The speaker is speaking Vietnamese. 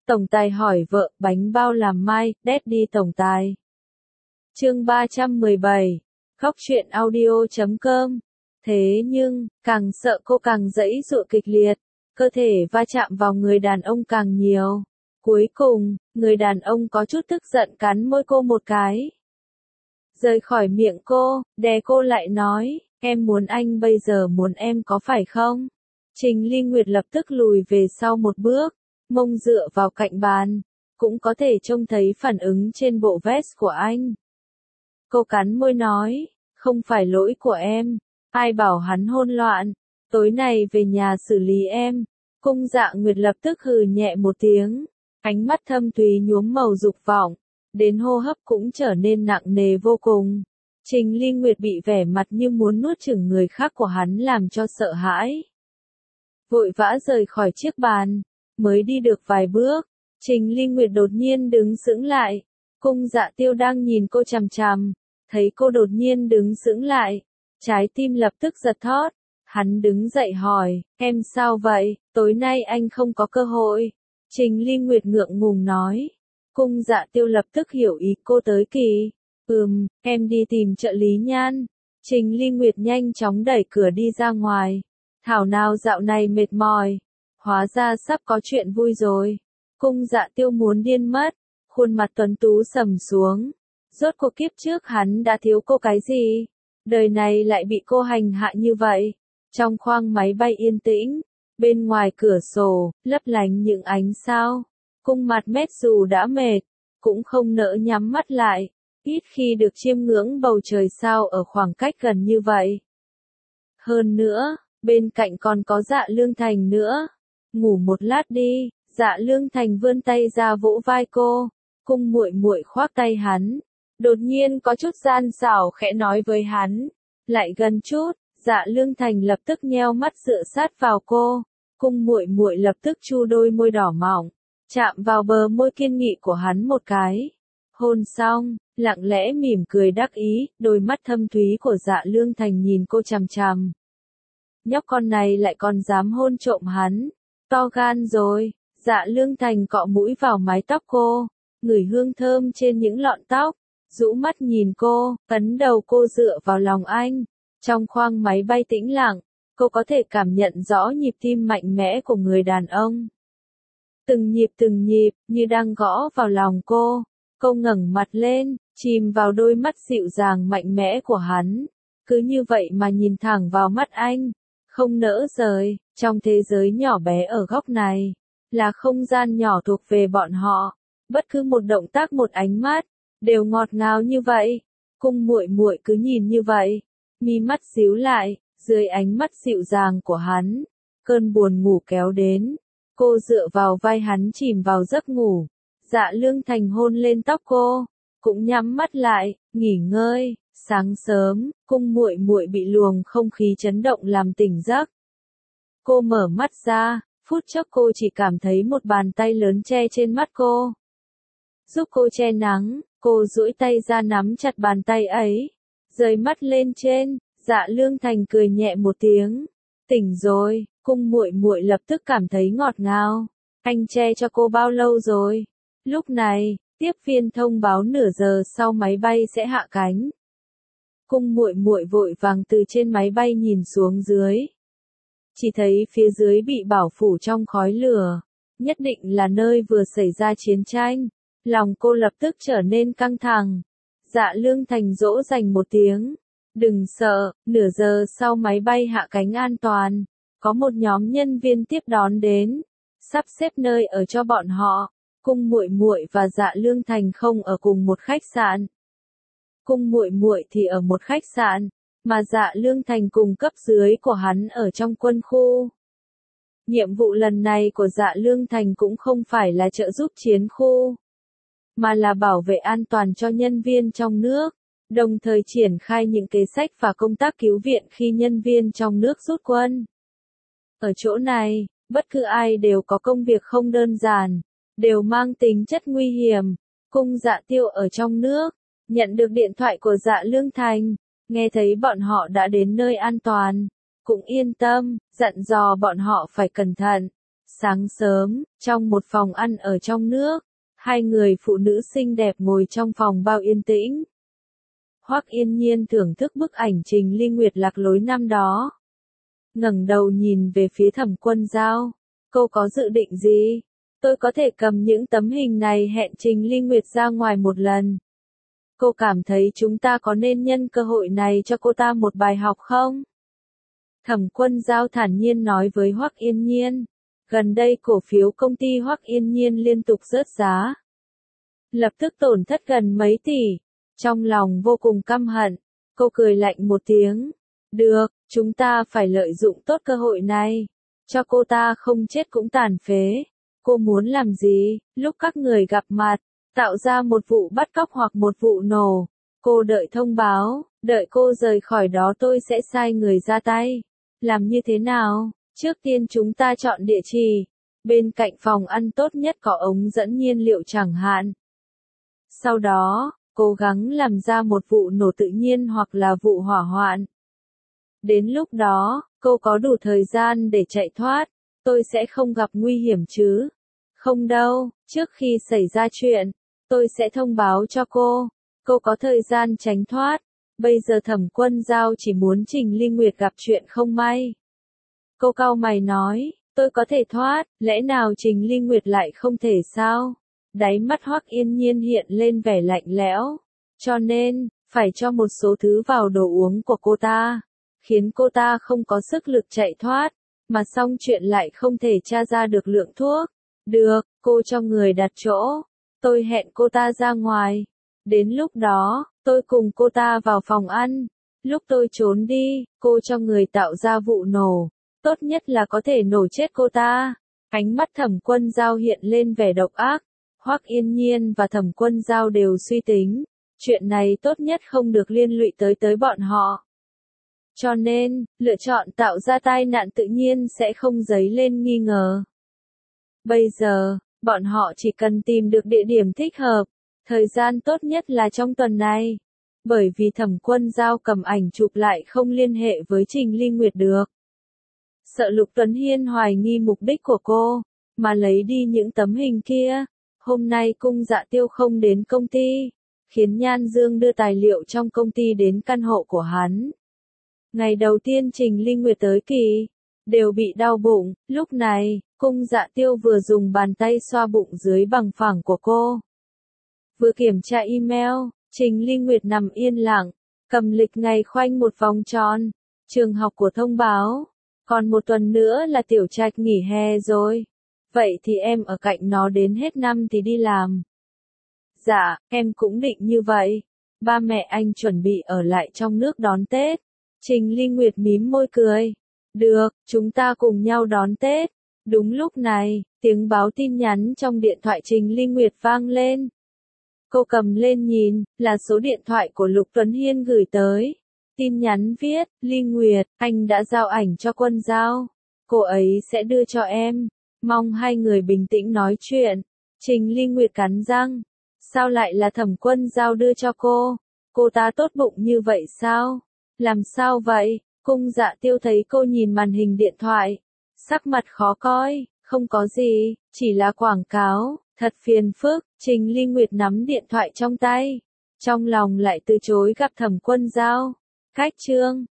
Tổng tài hỏi vợ, bánh bao làm mai, Daddy tổng tài. Chương 317. Khóc chuyện audio.com. Thế nhưng, càng sợ cô càng giãy giụa kịch liệt, cơ thể va chạm vào người đàn ông càng nhiều. Cuối cùng, người đàn ông có chút tức giận cắn môi cô một cái. Rời khỏi miệng cô, đè cô lại nói, em muốn anh bây giờ muốn em có phải không? Trình Ly Nguyệt lập tức lùi về sau một bước, mông dựa vào cạnh bàn, cũng có thể trông thấy phản ứng trên bộ vest của anh. Cô cắn môi nói, không phải lỗi của em, ai bảo hắn hôn loạn, tối nay về nhà xử lý em. Cung Dạ Nguyệt lập tức hừ nhẹ một tiếng, ánh mắt thâm thúy nhuốm màu dục vọng, đến hô hấp cũng trở nên nặng nề vô cùng. Trình Ly Nguyệt bị vẻ mặt như muốn nuốt chửng người khác của hắn làm cho sợ hãi. Vội vã rời khỏi chiếc bàn, mới đi được vài bước, Trình Ly Nguyệt đột nhiên đứng sững lại. Cung Dạ Tiêu đang nhìn cô chằm chằm, thấy cô đột nhiên đứng sững lại, trái tim lập tức giật thót. Hắn đứng dậy hỏi, em sao vậy, tối nay anh không có cơ hội. Trình Ly Nguyệt ngượng ngùng nói. Cung Dạ Tiêu lập tức hiểu ý cô tới kỳ. Em đi tìm trợ lý Nhan. Trình Ly Nguyệt nhanh chóng đẩy cửa đi ra ngoài. Thảo nào dạo này mệt mỏi. Hóa ra sắp có chuyện vui rồi. Cung Dạ Tiêu muốn điên mất. Khuôn mặt tuấn tú sầm xuống. Rốt cuộc kiếp trước hắn đã thiếu cô cái gì? Đời này lại bị cô hành hạ như vậy. Trong khoang máy bay yên tĩnh, bên ngoài cửa sổ, lấp lánh những ánh sao. Cung mặt mét dù đã mệt, cũng không nỡ nhắm mắt lại, ít khi được chiêm ngưỡng bầu trời sao ở khoảng cách gần như vậy. Hơn nữa, bên cạnh còn có Dạ Lương Thành nữa. Ngủ một lát đi. Dạ Lương Thành vươn tay ra vỗ vai cô. Cung muội muội khoác tay hắn, đột nhiên có chút gian xảo khẽ nói với hắn, lại gần chút. Dạ Lương Thành lập tức nheo mắt dựa sát vào cô. Cung muội muội lập tức chu đôi môi đỏ mọng, chạm vào bờ môi kiên nghị của hắn một cái. Hôn xong, lặng lẽ mỉm cười đắc ý, đôi mắt thâm thúy của Dạ Lương Thành nhìn cô chằm chằm. Nhóc con này lại còn dám hôn trộm hắn, to gan rồi. Dạ Lương Thành cọ mũi vào mái tóc cô, ngửi hương thơm trên những lọn tóc, rũ mắt nhìn cô, ấn đầu cô dựa vào lòng anh. Trong khoang máy bay tĩnh lặng, cô có thể cảm nhận rõ nhịp tim mạnh mẽ của người đàn ông. Từng nhịp, như đang gõ vào lòng cô. Cô ngẩng mặt lên, chìm vào đôi mắt dịu dàng mạnh mẽ của hắn. Cứ như vậy mà nhìn thẳng vào mắt anh, không nỡ rời. Trong thế giới nhỏ bé ở góc này, là không gian nhỏ thuộc về bọn họ. Bất cứ một động tác một ánh mắt, đều ngọt ngào như vậy. Cung muội muội cứ nhìn như vậy. Mi mắt díu lại, dưới ánh mắt dịu dàng của hắn, cơn buồn ngủ kéo đến. Cô dựa vào vai hắn chìm vào giấc ngủ. Dạ Lương Thành hôn lên tóc cô, cũng nhắm mắt lại, nghỉ ngơi. Sáng sớm, cung muội muội bị luồng không khí chấn động làm tỉnh giấc. Cô mở mắt ra, phút chốc cô chỉ cảm thấy một bàn tay lớn che trên mắt cô. Giúp cô che nắng, cô duỗi tay ra nắm chặt bàn tay ấy. Rời mắt lên trên, Dạ Lương Thành cười nhẹ một tiếng. Tỉnh rồi. Cung muội muội lập tức cảm thấy ngọt ngào. Anh che cho cô bao lâu rồi? Lúc này, tiếp viên thông báo nửa giờ sau máy bay sẽ hạ cánh. Cung muội muội vội vàng từ trên máy bay nhìn xuống dưới. Chỉ thấy phía dưới bị bảo phủ trong khói lửa. Nhất định là nơi vừa xảy ra chiến tranh. Lòng cô lập tức trở nên căng thẳng. Dạ Lương Thành dỗ dành một tiếng. Đừng sợ, nửa giờ sau máy bay hạ cánh an toàn. Có một nhóm nhân viên tiếp đón đến, sắp xếp nơi ở cho bọn họ. Cung muội muội và Dạ Lương Thành không ở cùng một khách sạn. Cung muội muội thì ở một khách sạn, mà Dạ Lương Thành cùng cấp dưới của hắn ở trong quân khu. Nhiệm vụ lần này của Dạ Lương Thành cũng không phải là trợ giúp chiến khu, mà là bảo vệ an toàn cho nhân viên trong nước, đồng thời triển khai những kế sách và công tác cứu viện khi nhân viên trong nước rút quân. Ở chỗ này, bất cứ ai đều có công việc không đơn giản, đều mang tính chất nguy hiểm. Cung Dạ Tiêu ở trong nước, nhận được điện thoại của Dạ Lương Thành, nghe thấy bọn họ đã đến nơi an toàn, cũng yên tâm, dặn dò bọn họ phải cẩn thận. Sáng sớm, trong một phòng ăn ở trong nước, hai người phụ nữ xinh đẹp ngồi trong phòng bao yên tĩnh. Hoắc Yên Nhiên thưởng thức bức ảnh Trình Ly Nguyệt lạc lối năm đó. Ngẩng đầu nhìn về phía Thẩm Quân Giao. Cô có dự định gì? Tôi có thể cầm những tấm hình này hẹn Trình Ly Nguyệt ra ngoài một lần. Cô cảm thấy chúng ta có nên nhân cơ hội này cho cô ta một bài học không? Thẩm Quân Giao thản nhiên nói với Hoắc Yên Nhiên. Gần đây cổ phiếu công ty Hoắc Yên Nhiên liên tục rớt giá. Lập tức tổn thất gần mấy tỷ. Trong lòng vô cùng căm hận, cô cười lạnh một tiếng. Được, chúng ta phải lợi dụng tốt cơ hội này. Cho cô ta không chết cũng tàn phế. Cô muốn làm gì, lúc các người gặp mặt, tạo ra một vụ bắt cóc hoặc một vụ nổ. Cô đợi thông báo, đợi cô rời khỏi đó tôi sẽ sai người ra tay. Làm như thế nào? Trước tiên chúng ta chọn địa chỉ. Bên cạnh phòng ăn tốt nhất có ống dẫn nhiên liệu chẳng hạn. Sau đó, cố gắng làm ra một vụ nổ tự nhiên hoặc là vụ hỏa hoạn. Đến lúc đó, cô có đủ thời gian để chạy thoát. Tôi sẽ không gặp nguy hiểm chứ? Không đâu, trước khi xảy ra chuyện, tôi sẽ thông báo cho cô. Cô có thời gian tránh thoát. Bây giờ Thẩm Quân Giao chỉ muốn Trình Ly Nguyệt gặp chuyện không may. Cô cau mày nói, tôi có thể thoát, lẽ nào Trình Ly Nguyệt lại không thể sao? Đáy mắt Hoắc Yên Nhiên hiện lên vẻ lạnh lẽo. Cho nên, phải cho một số thứ vào đồ uống của cô ta, khiến cô ta không có sức lực chạy thoát, mà xong chuyện lại không thể tra ra được lượng thuốc. Được, cô cho người đặt chỗ, tôi hẹn cô ta ra ngoài. Đến lúc đó, tôi cùng cô ta vào phòng ăn. Lúc tôi trốn đi, cô cho người tạo ra vụ nổ. Tốt nhất là có thể nổ chết cô ta. Ánh mắt Thẩm Quân Giao hiện lên vẻ độc ác. Hoắc Yên Nhiên và Thẩm Quân Giao đều suy tính. Chuyện này tốt nhất không được liên lụy tới bọn họ. Cho nên, lựa chọn tạo ra tai nạn tự nhiên sẽ không dấy lên nghi ngờ. Bây giờ, bọn họ chỉ cần tìm được địa điểm thích hợp. Thời gian tốt nhất là trong tuần này. Bởi vì Thẩm Quân Giao cầm ảnh chụp lại không liên hệ với Trình Ly Nguyệt được. Sợ Lục Tuấn Hiên hoài nghi mục đích của cô, mà lấy đi những tấm hình kia. Hôm nay Cung Dạ Tiêu không đến công ty, khiến Nhan Dương đưa tài liệu trong công ty đến căn hộ của hắn. Ngày đầu tiên Trình Ly Nguyệt tới kỳ, đều bị đau bụng. Lúc này, Cung Dạ Tiêu vừa dùng bàn tay xoa bụng dưới bằng phẳng của cô, vừa kiểm tra email. Trình Ly Nguyệt nằm yên lặng, cầm lịch ngày khoanh một vòng tròn. Trường học của thông báo, còn một tuần nữa là Tiểu Trạch nghỉ hè rồi. Vậy thì em ở cạnh nó đến hết năm thì đi làm. Dạ, em cũng định như vậy. Ba mẹ anh chuẩn bị ở lại trong nước đón Tết. Trình Ly Nguyệt mím môi cười. Được, chúng ta cùng nhau đón Tết. Đúng lúc này, tiếng báo tin nhắn trong điện thoại Trình Ly Nguyệt vang lên. Cô cầm lên nhìn, là số điện thoại của Lục Tuấn Hiên gửi tới. Tin nhắn viết, Ly Nguyệt, anh đã giao ảnh cho Quân Giao. Cô ấy sẽ đưa cho em. Mong hai người bình tĩnh nói chuyện. Trình Ly Nguyệt cắn răng. Sao lại là Thẩm Quân Giao đưa cho cô? Cô ta tốt bụng như vậy sao? Làm sao vậy? Cung Dạ Tiêu thấy cô nhìn màn hình điện thoại. Sắc mặt khó coi, không có gì, chỉ là quảng cáo, thật phiền phức. Trình Ly Nguyệt nắm điện thoại trong tay. Trong lòng lại từ chối gặp Thẩm Quân Giao. Cách chương